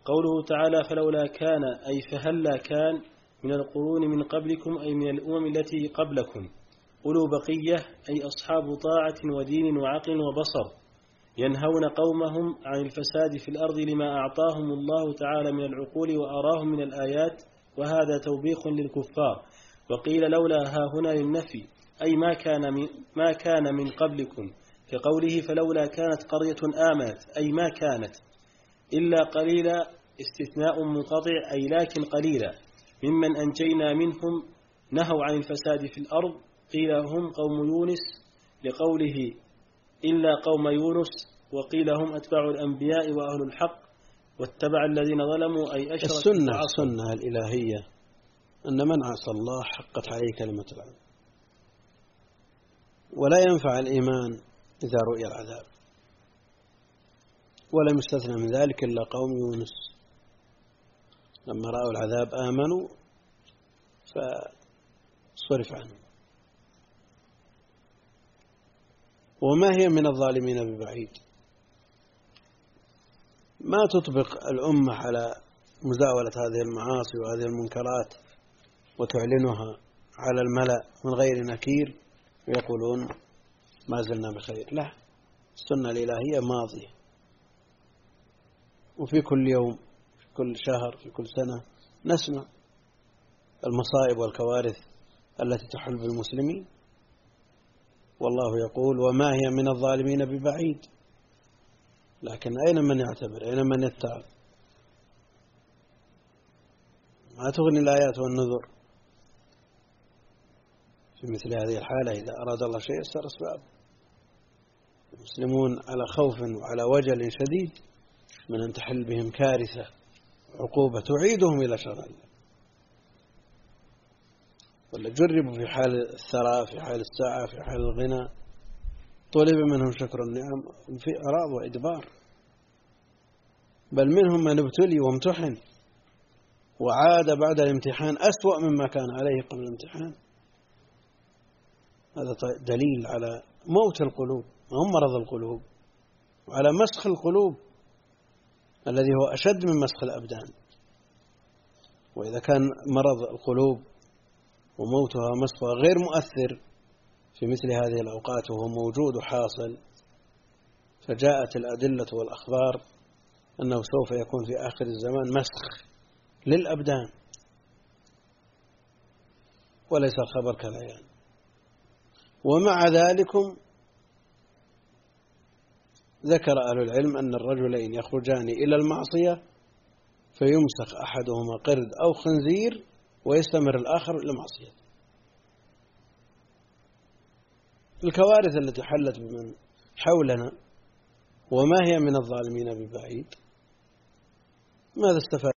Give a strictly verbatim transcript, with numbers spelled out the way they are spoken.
قوله تعالى فلولا كان أي فهلا كان من القرون من قبلكم أي من الأمم التي قبلكم أولو بقية أي أصحاب طاعة ودين وعقل وبصر ينهون قومهم عن الفساد في الأرض لما أعطاهم الله تعالى من العقول وأراهم من الآيات، وهذا توبيخ للكفار. وقيل لولا ها هنا للنفي أي ما كان من, ما كان من قبلكم، كقوله فلولا كانت قرية آمنت أي ما كانت إلا قليلا، استثناء منقطع أي لكن قليلا، ممن أنجينا منهم نهوا عن الفساد في الأرض. قيل هم قوم يونس لقوله إلا قوم يونس، وقيل هم أتباع الأنبياء وأهل الحق واتبع الذين ظلموا أي أشركوا. السنة السنة الإلهية أن من عصى الله حقت عليه كلمة العذاب، ولا ينفع الإيمان إذا رؤي العذاب، ولم يستثنى من ذلك إلا قوم يونس لما رأوا العذاب آمنوا فصرف عنهم. وما هي من الظالمين ببعيد، ما تطبق الأمة على مزاولة هذه المعاصي وهذه المنكرات وتعلنها على الملأ من غير نكير ويقولون ما زلنا بخير. لا، السنة الإلهية ماضية، وفي كل يوم في كل شهر في كل سنة نسمع المصائب والكوارث التي تحل بالمسلمين، والله يقول وما هي من الظالمين ببعيد. لكن أين من يعتبر؟ أين من يتعظ؟ ما تغني الآيات والنذر في مثل هذه الحالة. إذا أراد الله شيء يسر أسبابه. المسلمون على خوف وعلى وجل شديد من أن تحل بهم كارثة عقوبة تعيدهم إلى شر الله. ولا جربوا في حال الثراء، في حال السعة، في حال الغنى، طلب منهم شكر النعم في إعراض وإدبار. بل منهم من ابتلي وامتحن وعاد بعد الامتحان أسوأ مما كان عليه قبل الامتحان. هذا دليل على موت القلوب وهم مرض القلوب، وعلى مسخ القلوب الذي هو أشد من مسخ الأبدان. وإذا كان مرض القلوب وموتها مسخها غير مؤثر في مثل هذه الأوقات وهو موجود وحاصل، فجاءت الأدلة والأخبار أنه سوف يكون في آخر الزمان مسخ للأبدان، وليس الخبر كالعيان. ومع ذلك ذكر أهل العلم أن الرجلين يخرجان إلى المعصية فيمسخ أحدهما قرد أو خنزير ويستمر الآخر إلى معصيته. الكوارث التي حلت بمن حولنا وما هي من الظالمين ببعيد، ماذا استفاد؟